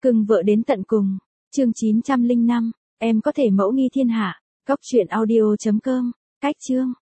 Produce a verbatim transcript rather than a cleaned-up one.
Cưng vợ đến tận cùng. Chương chín trăm lẻ năm, em có thể mẫu nghi thiên hạ. Cóc truyện audio chấm com. Cách chương.